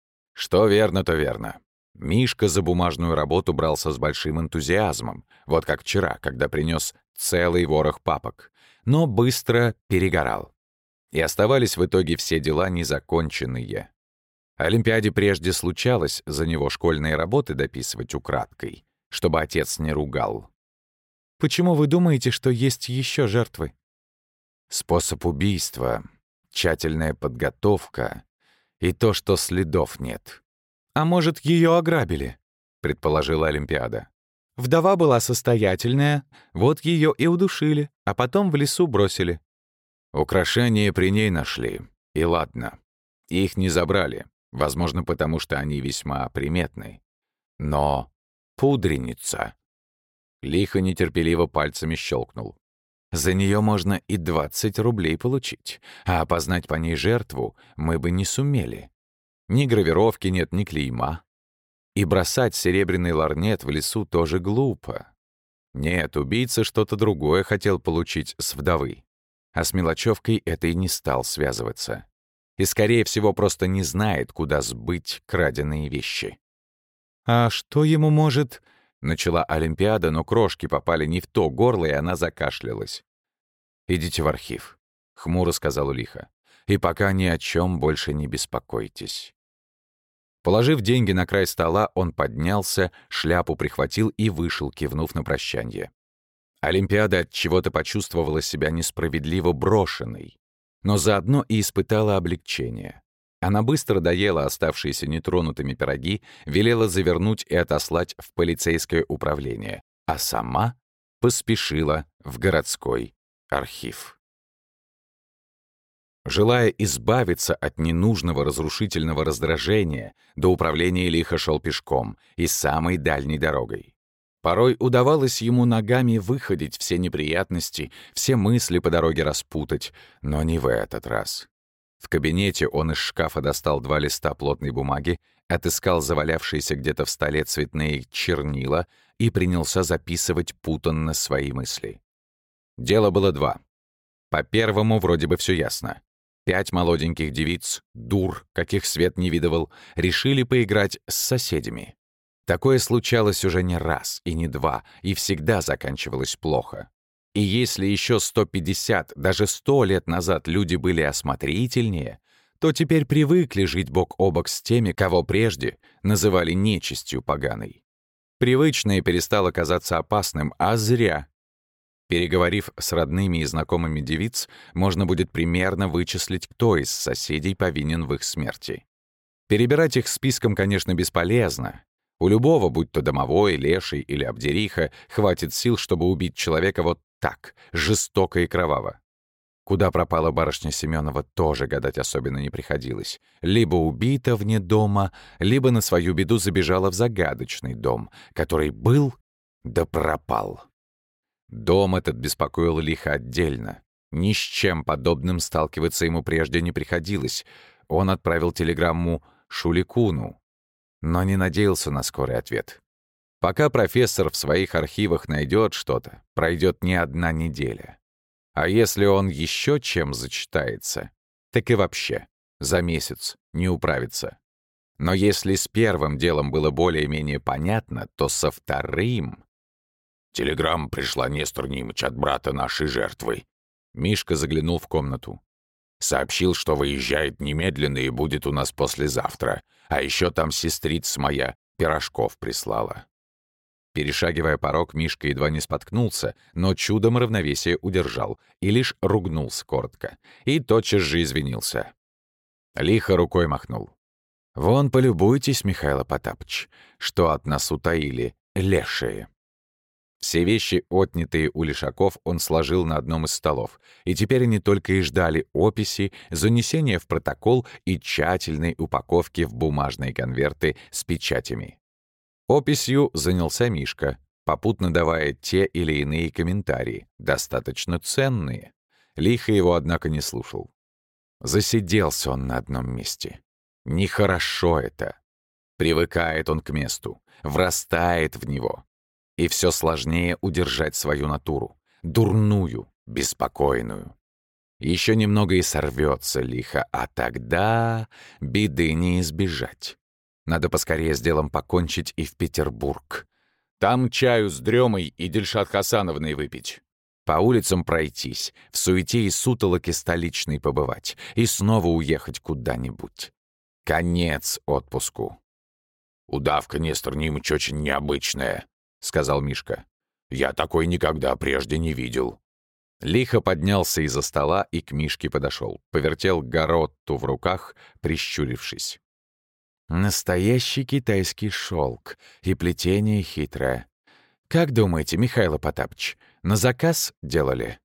Что верно, то верно. Мишка за бумажную работу брался с большим энтузиазмом, вот как вчера, когда принес целый ворох папок. но быстро перегорал. И оставались в итоге все дела незаконченные. Олимпиаде прежде случалось за него школьные работы дописывать украдкой, чтобы отец не ругал.
Почему вы думаете, что есть еще жертвы?
Способ убийства, тщательная подготовка и то, что следов нет.
А может, ее ограбили?
Предположила Олимпиада.
Вдова была состоятельная, вот ее и удушили, а потом в лесу бросили.
Украшения при ней нашли, и ладно. Их не забрали, возможно, потому что они весьма приметны. Но пудреница. Лихо нетерпеливо пальцами щелкнул. За нее можно и 20 рублей получить, а опознать по ней жертву мы бы не сумели. Ни гравировки нет, ни клейма. И бросать серебряный ларнет в лесу тоже глупо. Нет, убийца что-то другое хотел получить с вдовы. А с мелочевкой это и не стал связываться. И, скорее всего, просто не знает, куда сбыть краденые вещи.
А что ему может...
Начала Олимпиада, но крошки попали не в то горло, и она закашлялась. «Идите в архив», — хмуро сказал Лихо. «И пока ни о чем больше не беспокойтесь». Положив деньги на край стола, он поднялся, шляпу прихватил и вышел, кивнув на прощанье. Олимпиада от чего-то почувствовала себя несправедливо брошенной, но заодно и испытала облегчение. Она быстро доела оставшиеся нетронутыми пироги, велела завернуть и отослать в полицейское управление, а сама поспешила в городской архив. Желая избавиться от ненужного разрушительного раздражения, до управления Лихо шел пешком и самой дальней дорогой. Порой удавалось ему ногами выходить все неприятности, все мысли по дороге распутать, но не в этот раз. В кабинете он из шкафа достал 2 листа плотной бумаги, отыскал завалявшиеся где-то в столе цветные чернила и принялся записывать путанно свои мысли. Дело было 2. По первому вроде бы все ясно. 5 молоденьких девиц, дур, каких свет не видывал, решили поиграть с соседями. Такое случалось уже не раз и не 2, и всегда заканчивалось плохо. И если еще 150, даже 100 лет назад люди были осмотрительнее, то теперь привыкли жить бок о бок с теми, кого прежде называли нечистью поганой. Привычное перестало казаться опасным, а зря. Переговорив с родными и знакомыми девиц, можно будет примерно вычислить, кто из соседей повинен в их смерти. Перебирать их списком, конечно, бесполезно. У любого, будь то домовой, леший или обдериха, хватит сил, чтобы убить человека вот так, жестоко и кроваво. Куда пропала барышня Семенова, тоже гадать особенно не приходилось. Либо убита вне дома, либо на свою беду забежала в загадочный дом, который был да пропал. Дом этот беспокоил Лихо отдельно. Ни с чем подобным сталкиваться ему прежде не приходилось. Он отправил телеграмму Шуликуну, но не надеялся на скорый ответ. Пока профессор в своих архивах найдет что-то, пройдет не одна неделя. А если он еще чем зачитается, так и вообще за месяц не управится. Но если с первым делом было более-менее понятно, то со вторым... «Телеграмма пришла, Нестор Нимыч, от брата нашей жертвы». Мишка заглянул в комнату. «Сообщил, что выезжает немедленно и будет у нас послезавтра. А еще там сестрица моя пирожков прислала». Перешагивая порог, Мишка едва не споткнулся, но чудом равновесие удержал и лишь ругнулся коротко. И тотчас же извинился. Лихо рукой махнул. «Вон, полюбуйтесь, Михаил Потапыч, что от нас утаили лешие». Все вещи, отнятые у лишаков, он сложил на одном из столов, и теперь они только и ждали описи, занесения в протокол и тщательной упаковки в бумажные конверты с печатями. Описью занялся Мишка, попутно давая те или иные комментарии, достаточно ценные. Лихо его, однако, не слушал. Засиделся он на одном месте. Нехорошо это. Привыкает он к месту, врастает в него. И все сложнее удержать свою натуру, дурную, беспокойную. Еще немного и сорвется Лихо, а тогда беды не избежать. Надо поскорее с делом покончить и в Петербург. Там чаю с Дрёмой и Дильшат Хасановной выпить. По улицам пройтись, в суете и сутолоке столичной побывать и снова уехать куда-нибудь. Конец отпуску.
«Удавка, Нестор Нимыч, очень необычная», — сказал Мишка. «Я такой никогда прежде не видел».
Лихо поднялся из-за стола и к Мишке подошел, повертел гаротту в руках, прищурившись. «Настоящий китайский шелк и плетение хитрое. Как думаете, Михаил Потапыч, на заказ делали?»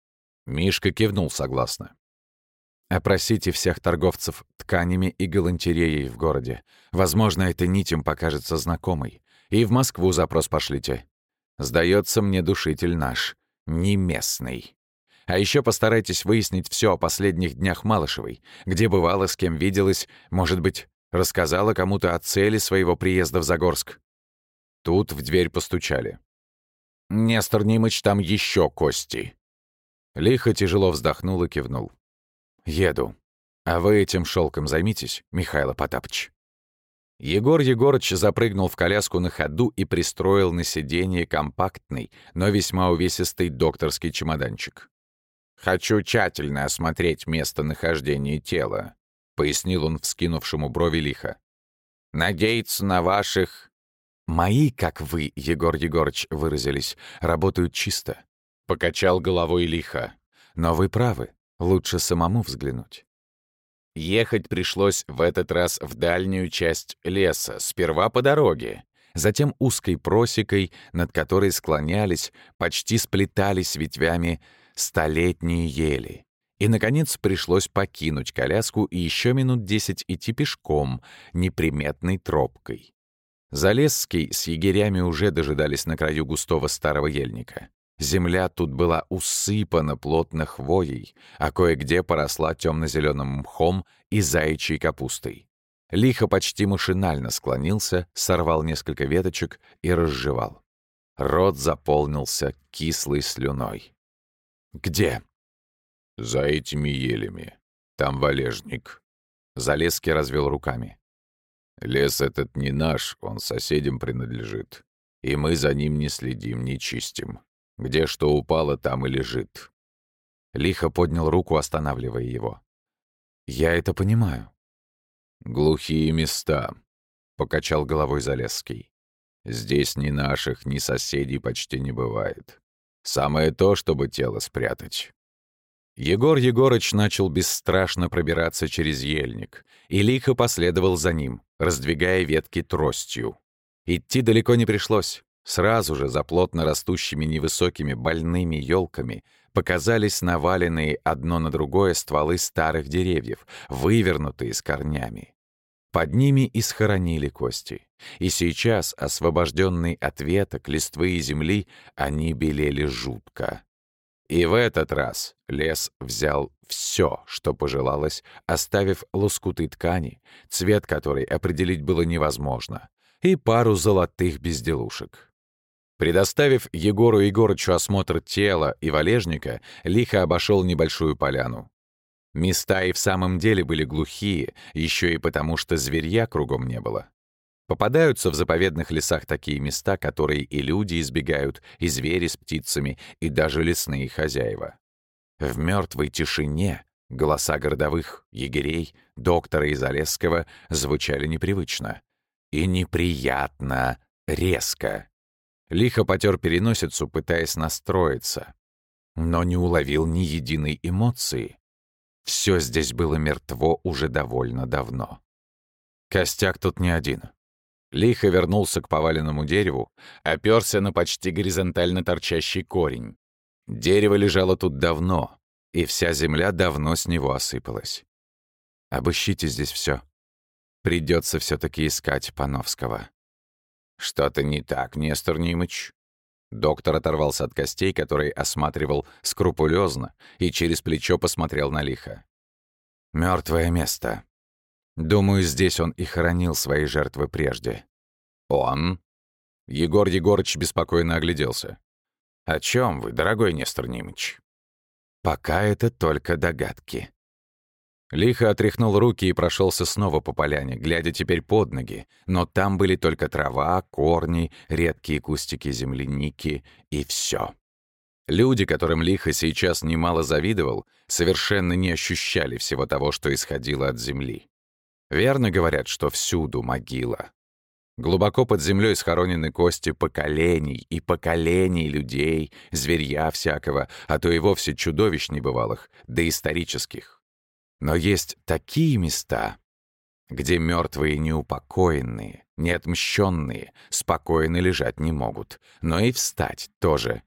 Мишка кивнул согласно. «Опросите всех торговцев тканями и галантереей в городе. Возможно, эта нить им покажется знакомой. И в Москву запрос пошлите. Сдается мне душитель наш, не местный. А еще постарайтесь выяснить все о последних днях Малышевой, где бывала, с кем виделась, может быть, рассказала кому-то о цели своего приезда в Загорск». Тут в дверь постучали.
«Нестор Нимыч, там еще кости».
Лихо тяжело вздохнул и кивнул. «Еду. А вы этим шелком займитесь, Михаил Потапыч». Егор Егорыч запрыгнул в коляску на ходу и пристроил на сиденье компактный, но весьма увесистый докторский чемоданчик.
«Хочу тщательно осмотреть местонахождение тела», — пояснил он вскинувшему брови лихо. «Надеяться на ваших...»
«Мои, как вы, Егор Егорыч, выразились, работают чисто», — покачал головой лихо. «Но вы правы, лучше самому взглянуть». Ехать пришлось в этот раз в дальнюю часть леса, сперва по дороге, затем узкой просекой, над которой склонялись, почти сплетались ветвями столетние ели. И, наконец, пришлось покинуть коляску и еще минут 10 идти пешком, неприметной тропкой. Залесский с егерями уже дожидались на краю густого старого ельника. Земля тут была усыпана плотно хвоей, а кое-где поросла темно-зеленым мхом и заячьей капустой. Лихо почти машинально склонился, сорвал несколько веточек и разжевал. Рот заполнился кислой слюной. «Где?»
«За этими елями. Там валежник».
Залесский развел руками.
«Лес этот не наш, он соседям принадлежит. И мы за ним не следим, не чистим. Где что упало, там и лежит».
Лихо поднял руку, останавливая его. «Я это понимаю».
«Глухие места», — покачал головой Залесский. «Здесь ни наших, ни соседей почти не бывает. Самое то, чтобы тело спрятать».
Егор Егорыч начал бесстрашно пробираться через ельник, и лихо последовал за ним, раздвигая ветки тростью. Идти далеко не пришлось. Сразу же за плотно растущими невысокими больными елками показались наваленные одно на другое стволы старых деревьев, вывернутые с корнями. Под ними и схоронили кости. И сейчас, освобожденные от веток, листвы и земли, они белели жутко. И в этот раз лес взял все, что пожелалось, оставив лоскуты ткани, цвет которой определить было невозможно, и пару золотых безделушек. Предоставив Егору Егорычу осмотр тела и валежника, лихо обошел небольшую поляну. Места и в самом деле были глухие, еще и потому, что зверья кругом не было. Попадаются в заповедных лесах такие места, которые и люди избегают, и звери с птицами, и даже лесные хозяева. В мертвой тишине голоса городовых, егерей, доктора и Залесского звучали непривычно. И неприятно, резко. Лихо потер переносицу, пытаясь настроиться, но не уловил ни единой эмоции. Все здесь было мертво уже довольно давно. Костяк тут не один. Лихо вернулся к поваленному дереву, оперся на почти горизонтально торчащий корень. Дерево лежало тут давно, и вся земля давно с него осыпалась. Обыщите здесь все. Придется все-таки искать Пановского.
«Что-то не так, Нестор Нимыч?»
Доктор оторвался от костей, которые осматривал скрупулезно, и через плечо посмотрел на лихо. Мертвое место. Думаю, здесь он и хоронил свои жертвы прежде.
«Он?»
Егор Егорыч беспокойно огляделся.
«О чем вы, дорогой Нестор Нимыч?»
«Пока это только догадки». Лихо отряхнул руки и прошелся снова по поляне, глядя теперь под ноги, но там были только трава, корни, редкие кустики земляники и все. Люди, которым Лихо сейчас немало завидовал, совершенно не ощущали всего того, что исходило от земли. Верно говорят, что всюду могила. Глубоко под землей схоронены кости поколений и поколений людей, зверья всякого, а то и вовсе чудовищ небывалых, доисторических. Но есть такие места, где мертвые неупокоенные, неотмщенные, спокойно лежать не могут, но и встать тоже.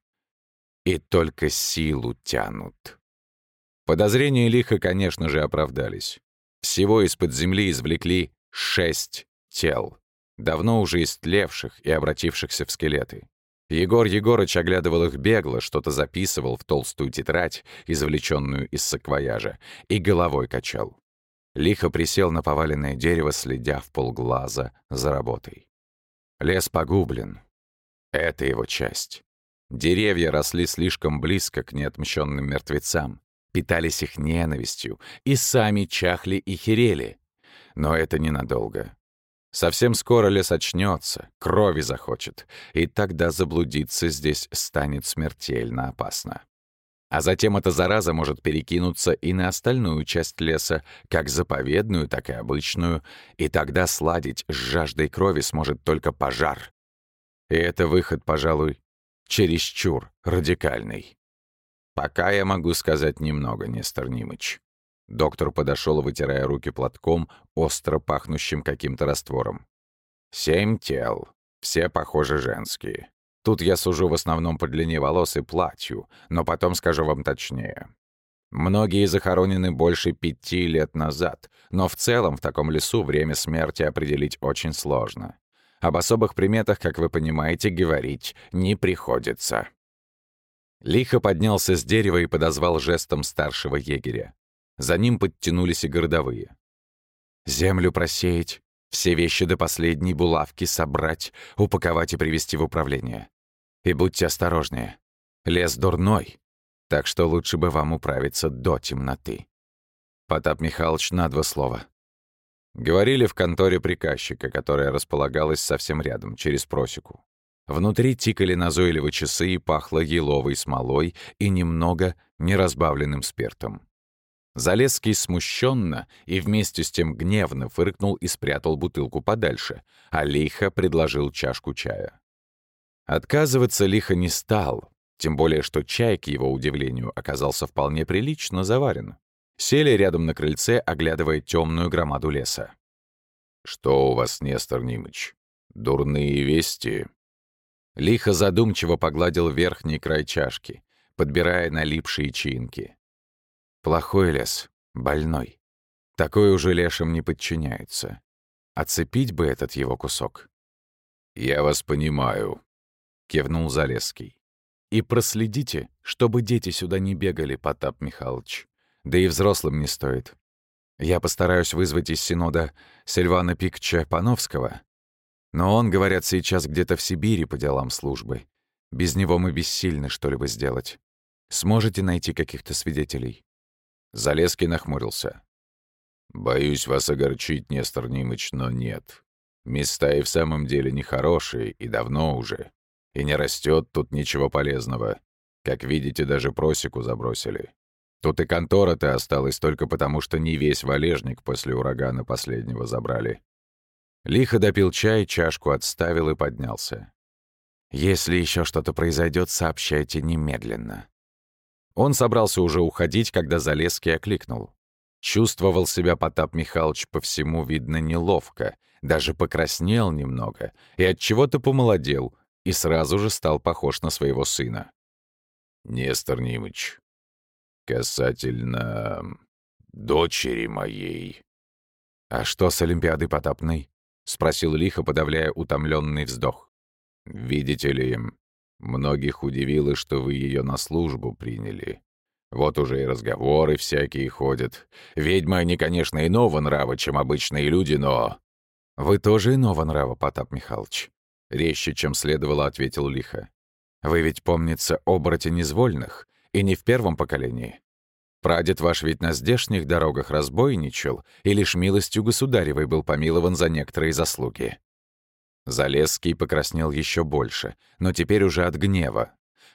И только силу тянут. Подозрения Лиха, конечно же, оправдались. Всего из-под земли извлекли 6 тел, давно уже истлевших и обратившихся в скелеты. Егор Егорыч оглядывал их бегло, что-то записывал в толстую тетрадь, извлеченную из саквояжа, и головой качал. Лихо присел на поваленное дерево, следя в полглаза за работой. Лес погублен. Это его часть. Деревья росли слишком близко к неотмщенным мертвецам, питались их ненавистью и сами чахли и херели. Но это ненадолго. Совсем скоро лес очнется, крови захочет, и тогда заблудиться здесь станет смертельно опасно. А затем эта зараза может перекинуться и на остальную часть леса, как заповедную, так и обычную, и тогда сладить с жаждой крови сможет только пожар. И это выход, пожалуй, чересчур радикальный. Пока я могу сказать немного, Нестор Нимыч. Доктор подошел, вытирая руки платком, остро пахнущим каким-то раствором. 7 тел. Все, похоже, женские. Тут я сужу в основном по длине волос и платью, но потом скажу вам точнее. Многие захоронены больше 5 лет назад, но в целом в таком лесу время смерти определить очень сложно. Об особых приметах, как вы понимаете, говорить не приходится. Лихо поднялся с дерева и подозвал жестом старшего егеря. За ним подтянулись и городовые. «Землю просеять, все вещи до последней булавки собрать, упаковать и привезти в управление. И будьте осторожнее. Лес дурной, так что лучше бы вам управиться до темноты». Потап Михайлович на 2 слова. Говорили в конторе приказчика, которая располагалась совсем рядом, через просеку. Внутри тикали назойливо часы и пахло еловой смолой и немного неразбавленным спиртом. Залесский смущенно и вместе с тем гневно фыркнул и спрятал бутылку подальше, а Лихо предложил чашку чая. Отказываться Лихо не стал, тем более что чай, к его удивлению, оказался вполне прилично заварен. Сели рядом на крыльце, оглядывая темную громаду леса. «Что у вас, Нестор Нимыч? Дурные вести?» Лихо задумчиво погладил верхний край чашки, подбирая налипшие чаинки. «Плохой лес, больной. Такой уже лешим не подчиняется. Оцепить бы этот его кусок». «Я вас понимаю», — кивнул Залесский. «И проследите, чтобы дети сюда не бегали, Потап Михайлович. Да и взрослым не стоит. Я постараюсь вызвать из Синода Сильвана Пикча Пановского. Но он, говорят, сейчас где-то в Сибири по делам службы. Без него мы бессильны что-либо сделать. Сможете найти каких-то свидетелей?» Залесский нахмурился. «Боюсь вас огорчить, Нестор Нимыч, но нет. Места и в самом деле нехорошие, и давно уже. И не растет тут ничего полезного. Как видите, даже просеку забросили. Тут и контора-то осталась только потому, что не весь валежник после урагана последнего забрали». Лихо допил чай, чашку отставил и поднялся. «Если еще что-то произойдет, сообщайте немедленно». Он собрался уже уходить, когда Залесский окликнул. Чувствовал себя Потап Михайлович по всему, видно, неловко, даже покраснел немного и отчего-то помолодел, и сразу же стал похож на своего сына. «Нестор Нимыч, касательно дочери моей». «А что с Олимпиадой Потапной?» — спросил Лихо, подавляя утомленный вздох. «Видите ли, многих удивило, что вы ее на службу приняли. Вот уже и разговоры всякие ходят. Ведьмы они, конечно, иного нрава, чем обычные люди, но...» «Вы тоже иного нрава, Потап Михайлович», — резче, чем следовало, ответил Лихо. «Вы ведь, помнится, оборотень из вольных, и не в первом поколении. Прадед ваш ведь на здешних дорогах разбойничал, и лишь милостью государевой был помилован за некоторые заслуги». Залесский покраснел еще больше, но теперь уже от гнева.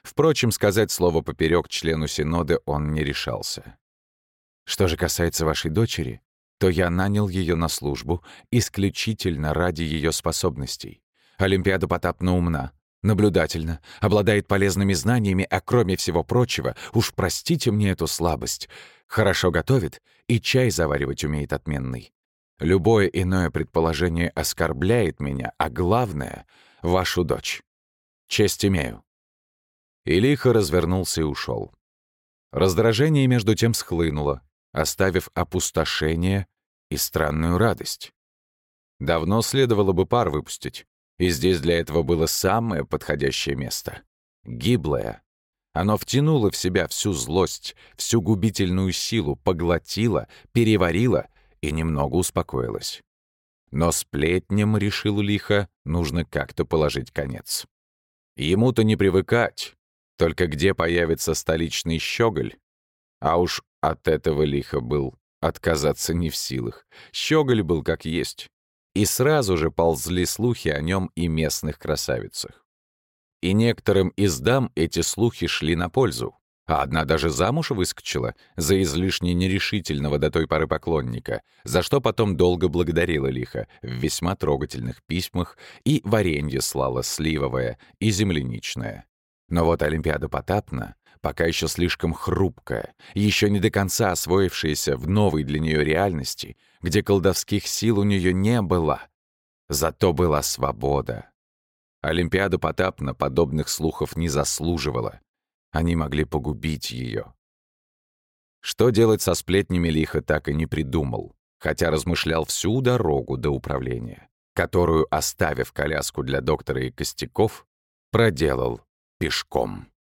Впрочем, сказать слово поперек члену Синода он не решался. Что же касается вашей дочери, то я нанял ее на службу исключительно ради ее способностей. Олимпиада Потапна умна, наблюдательна, обладает полезными знаниями, а кроме всего прочего, уж простите мне эту слабость, хорошо готовит и чай заваривать умеет отменный. Любое иное предположение оскорбляет меня, а главное — вашу дочь. Честь имею». И лихо развернулся и ушел. Раздражение между тем схлынуло, оставив опустошение и странную радость. Давно следовало бы пар выпустить, и здесь для этого было самое подходящее место. Гиблое. Оно втянуло в себя всю злость, всю губительную силу, поглотило, переварило и немного успокоилось. Но сплетням, решил лихо, нужно как-то положить конец. Ему-то не привыкать, только где появится столичный щеголь? А уж от этого лихо был отказаться не в силах. Щеголь был как есть. И сразу же ползли слухи о нем и местных красавицах. И некоторым из дам эти слухи шли на пользу, а одна даже замуж выскочила за излишне нерешительного до той поры поклонника, за что потом долго благодарила лихо в весьма трогательных письмах и варенье слала сливовое и земляничное. Но вот Олимпиада Потапна, пока еще слишком хрупкая, еще не до конца освоившаяся в новой для нее реальности, где колдовских сил у нее не было, зато была свобода. Олимпиада Потапна подобных слухов не заслуживала. Они могли погубить ее. Что делать со сплетнями лихо так и не придумал, хотя размышлял всю дорогу до управления, которую, оставив коляску для доктора и костяков, проделал пешком.